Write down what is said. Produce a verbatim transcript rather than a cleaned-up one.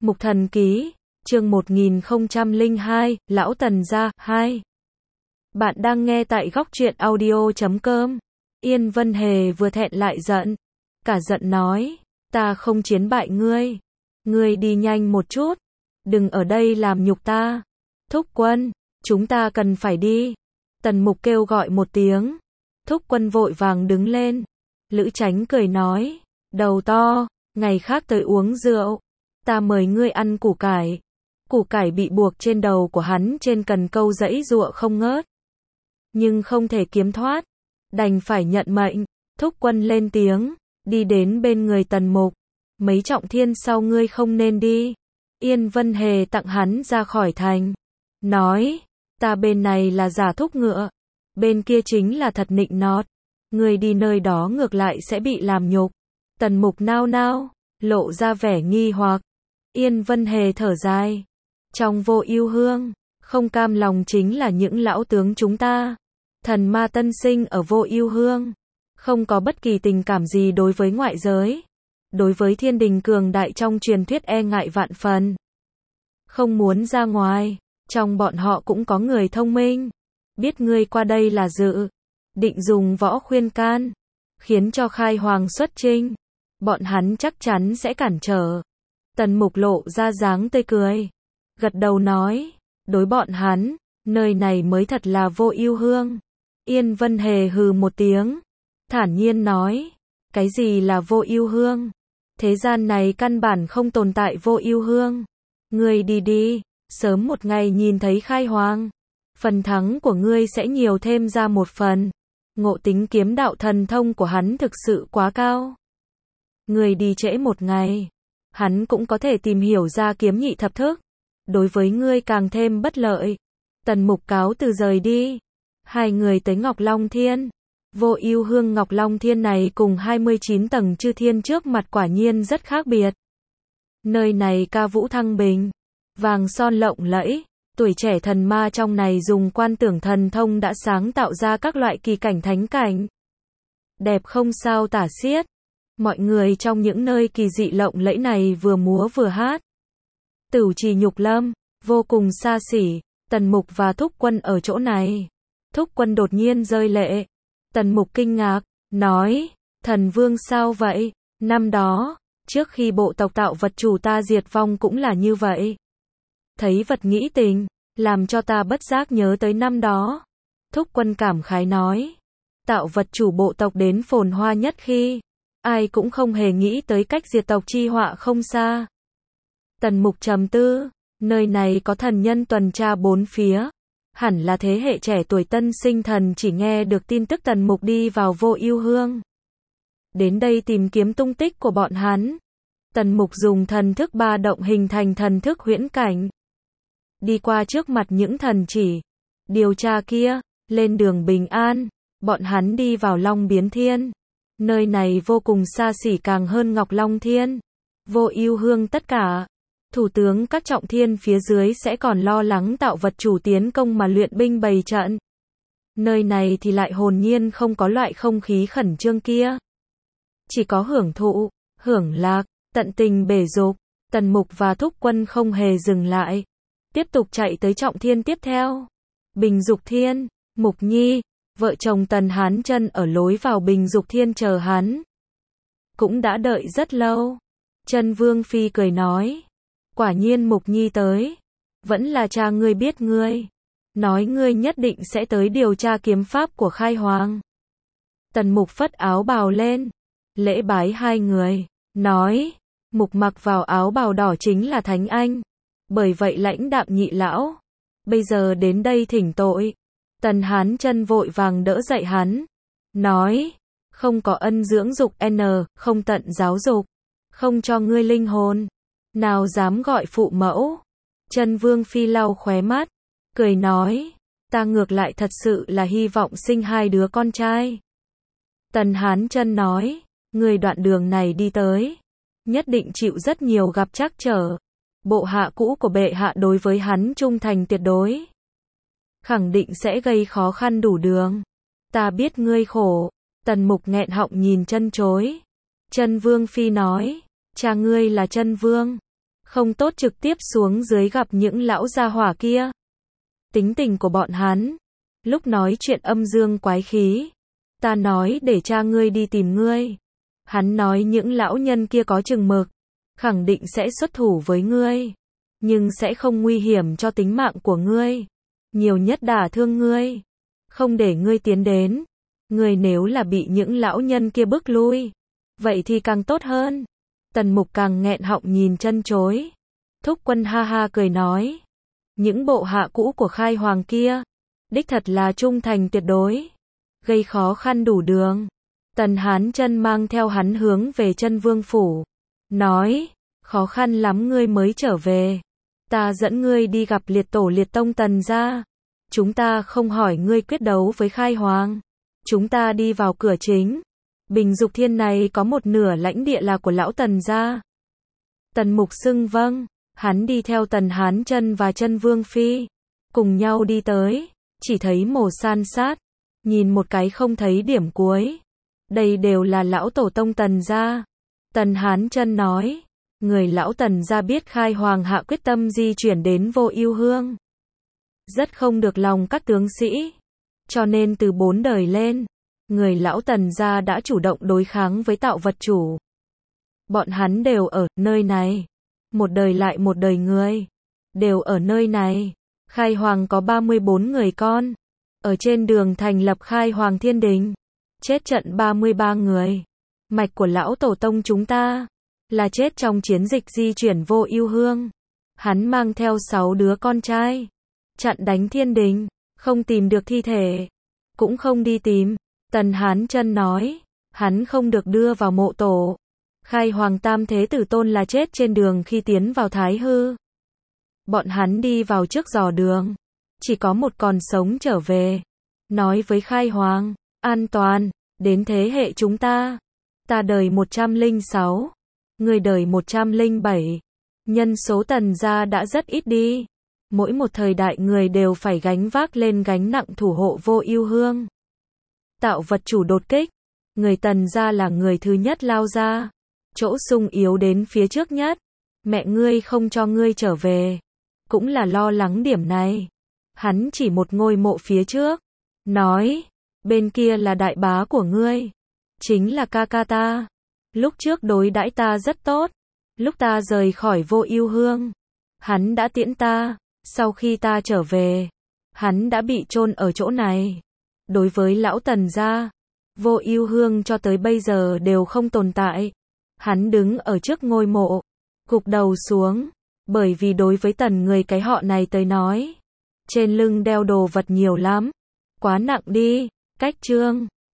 Mục Thần Ký, chương một nghìn không trăm lẻ hai, Lão Tần Gia, hai. Bạn đang nghe tại góc truyện audio chấm com. Yên Vân Hề vừa thẹn lại giận. Cả giận nói, ta không chiến bại ngươi. Ngươi đi nhanh một chút. Đừng ở đây làm nhục ta. Thúc Quân, chúng ta cần phải đi. Tần Mục kêu gọi một tiếng. Thúc Quân vội vàng đứng lên. Lữ Chánh cười nói, đầu to, ngày khác tới uống rượu. Ta mời ngươi ăn củ cải. Củ cải bị buộc trên đầu của hắn trên cần câu giãy giụa không ngớt. Nhưng không thể kiếm thoát. Đành phải nhận mệnh. Thúc Quân lên tiếng, đi đến bên người Tần Mục. Mấy trọng thiên sau ngươi không nên đi. Yên Vân Hề tặng hắn ra khỏi thành. Nói, ta bên này là giả thúc ngựa. Bên kia chính là thật nịnh nọt. Ngươi đi nơi đó ngược lại sẽ bị làm nhục. Tần Mục nao nao, lộ ra vẻ nghi hoặc. Yên Vân Hề thở dài. Trong Vô Ưu Hương, không cam lòng chính là những lão tướng chúng ta. Thần ma tân sinh ở Vô Ưu Hương, không có bất kỳ tình cảm gì đối với ngoại giới. Đối với thiên đình cường đại trong truyền thuyết e ngại vạn phần. Không muốn ra ngoài, trong bọn họ cũng có người thông minh. Biết ngươi qua đây là dự định dùng võ khuyên can, khiến cho Khai Hoàng xuất chinh. Bọn hắn chắc chắn sẽ cản trở. Tần Mục lộ ra dáng tươi cười. Gật đầu nói, đối bọn hắn, nơi này mới thật là Vô Ưu Hương. Yên Vân Hề hừ một tiếng. Thản nhiên nói, cái gì là Vô Ưu Hương? Thế gian này căn bản không tồn tại Vô Ưu Hương. Ngươi đi đi, sớm một ngày nhìn thấy Khai Hoàng. Phần thắng của ngươi sẽ nhiều thêm ra một phần. Ngộ tính kiếm đạo thần thông của hắn thực sự quá cao. Ngươi đi trễ một ngày, hắn cũng có thể tìm hiểu ra kiếm nhị thập thức. Đối với ngươi càng thêm bất lợi. Tần Mục cáo từ rời đi. Hai người tới Ngọc Long Thiên. Vô Ưu Hương Ngọc Long Thiên này cùng hai mươi chín tầng chư thiên trước mặt quả nhiên rất khác biệt. Nơi này ca vũ thăng bình, vàng son lộng lẫy. Tuổi trẻ thần ma trong này dùng quan tưởng thần thông đã sáng tạo ra các loại kỳ cảnh thánh cảnh. Đẹp không sao tả xiết. Mọi người trong những nơi kỳ dị lộng lẫy này vừa múa vừa hát. Tửu Trì Nhục Lâm, vô cùng xa xỉ. Tần Mục và Thúc Quân ở chỗ này. Thúc Quân đột nhiên rơi lệ. Tần Mục kinh ngạc, nói, thần vương sao vậy? Năm đó, trước khi bộ tộc tạo vật chủ ta diệt vong cũng là như vậy. Thấy vật nghĩ tình, làm cho ta bất giác nhớ tới năm đó. Thúc Quân cảm khái nói, tạo vật chủ bộ tộc đến phồn hoa nhất khi, ai cũng không hề nghĩ tới cách diệt tộc chi họa không xa. Tần Mục trầm tư, nơi này có thần nhân tuần tra bốn phía. Hẳn là thế hệ trẻ tuổi tân sinh thần chỉ nghe được tin tức Tần Mục đi vào Vô Ưu Hương. Đến đây tìm kiếm tung tích của bọn hắn. Tần Mục dùng thần thức ba động hình thành thần thức huyễn cảnh. Đi qua trước mặt những thần chỉ. Điều tra kia, lên đường bình an. Bọn hắn đi vào Long Biến Thiên. Nơi này vô cùng xa xỉ càng hơn Ngọc Long Thiên. Vô Ưu Hương tất cả. Thủ tướng các trọng thiên phía dưới sẽ còn lo lắng tạo vật chủ tiến công mà luyện binh bày trận. Nơi này thì lại hồn nhiên không có loại không khí khẩn trương kia. Chỉ có hưởng thụ, hưởng lạc, tận tình bể dục. Tần Mục và Thúc Quân không hề dừng lại. Tiếp tục chạy tới trọng thiên tiếp theo. Bình Dục Thiên, Mục Nhi, vợ chồng Tần Hán Chân ở lối vào Bình Dục Thiên chờ hắn. Cũng đã đợi rất lâu. Chân Vương Phi cười nói. Quả nhiên Mục Nhi tới. Vẫn là cha ngươi biết ngươi. Nói ngươi nhất định sẽ tới điều tra kiếm pháp của Khai Hoàng. Tần Mục phất áo bào lên. Lễ bái hai người. Nói. Mục mặc vào áo bào đỏ chính là Thánh Anh. Bởi vậy lãnh đạm nhị lão. Bây giờ đến đây thỉnh tội. Tần Hán Chân vội vàng đỡ dậy hắn. Nói. Không có ân dưỡng dục N. Không tận giáo dục. Không cho ngươi linh hồn. Nào dám gọi phụ mẫu. Chân Vương Phi lau khóe mắt. Cười nói. Ta ngược lại thật sự là hy vọng sinh hai đứa con trai. Tần Hán Chân nói. Người đoạn đường này đi tới. Nhất định chịu rất nhiều gặp trắc trở. Bộ hạ cũ của bệ hạ đối với hắn trung thành tuyệt đối. Khẳng định sẽ gây khó khăn đủ đường. Ta biết ngươi khổ. Tần Mục nghẹn họng nhìn chân chối. Chân Vương Phi nói. Cha ngươi là Chân Vương. Không tốt trực tiếp xuống dưới gặp những lão gia hỏa kia. Tính tình của bọn hắn, lúc nói chuyện âm dương quái khí. Ta nói để cha ngươi đi tìm ngươi. Hắn nói những lão nhân kia có chừng mực, khẳng định sẽ xuất thủ với ngươi, nhưng sẽ không nguy hiểm cho tính mạng của ngươi, nhiều nhất đả thương ngươi, không để ngươi tiến đến. Ngươi nếu là bị những lão nhân kia bức lui, vậy thì càng tốt hơn. Tần Mục càng nghẹn họng nhìn chân chối. Thúc Quân ha ha cười nói, những bộ hạ cũ của Khai Hoàng kia, đích thật là trung thành tuyệt đối, gây khó khăn đủ đường. Tần Hán Chân mang theo hắn hướng về Chân Vương phủ, nói, khó khăn lắm ngươi mới trở về, ta dẫn ngươi đi gặp liệt tổ liệt tông Tần gia. Chúng ta không hỏi ngươi quyết đấu với Khai Hoàng, chúng ta đi vào cửa chính. Bình Dục Thiên này có một nửa lãnh địa là của lão Tần gia. Tần Mục xưng vâng, hắn đi theo Tần Hán Chân và Chân Vương phi, cùng nhau đi tới, chỉ thấy mồ san sát, nhìn một cái không thấy điểm cuối. Đây đều là lão tổ tông Tần gia. Tần Hán Chân nói, người lão Tần gia biết Khai Hoàng hạ quyết tâm di chuyển đến Vô Ưu Hương, rất không được lòng các tướng sĩ, cho nên từ bốn đời lên, người lão Tần gia đã chủ động đối kháng với Tạo Vật Chủ. Bọn hắn đều ở nơi này, một đời lại một đời người, đều ở nơi này. Khai Hoàng có ba mươi bốn người con, ở trên đường thành lập Khai Hoàng Thiên Đình, chết trận ba mươi ba người. Mạch của lão tổ tông chúng ta, là chết trong chiến dịch di chuyển Vô Ưu Hương. Hắn mang theo sáu đứa con trai, chặn đánh Thiên Đình, không tìm được thi thể, cũng không đi tìm. Tần Hán Chân nói, hắn không được đưa vào mộ tổ. Khai Hoàng Tam Thế Tử Tôn là chết trên đường khi tiến vào Thái Hư. Bọn hắn đi vào trước dò đường, chỉ có một còn sống trở về, nói với Khai Hoàng, an toàn, đến thế hệ chúng ta. Ta đời một trăm lẻ sáu, người đời một trăm lẻ bảy. Nhân số Tần gia đã rất ít đi. Mỗi một thời đại người đều phải gánh vác lên gánh nặng thủ hộ Vô Ưu Hương. Tạo Vật Chủ đột kích, người Tần gia là người thứ nhất lao ra, chỗ sung yếu đến phía trước nhất. Mẹ ngươi không cho ngươi trở về, cũng là lo lắng điểm này. Hắn chỉ một ngôi mộ phía trước, nói, bên kia là đại bá của ngươi, chính là ca ca ta. Lúc trước đối đãi ta rất tốt, lúc ta rời khỏi Vô Ưu Hương, hắn đã tiễn ta, sau khi ta trở về, hắn đã bị chôn ở chỗ này. Đối với lão Tần gia, Vô Ưu Hương cho tới bây giờ đều không tồn tại. Hắn đứng ở trước ngôi mộ, gục đầu xuống, bởi vì đối với Tần người cái họ này tới nói, trên lưng đeo đồ vật nhiều lắm, quá nặng đi. Cách chương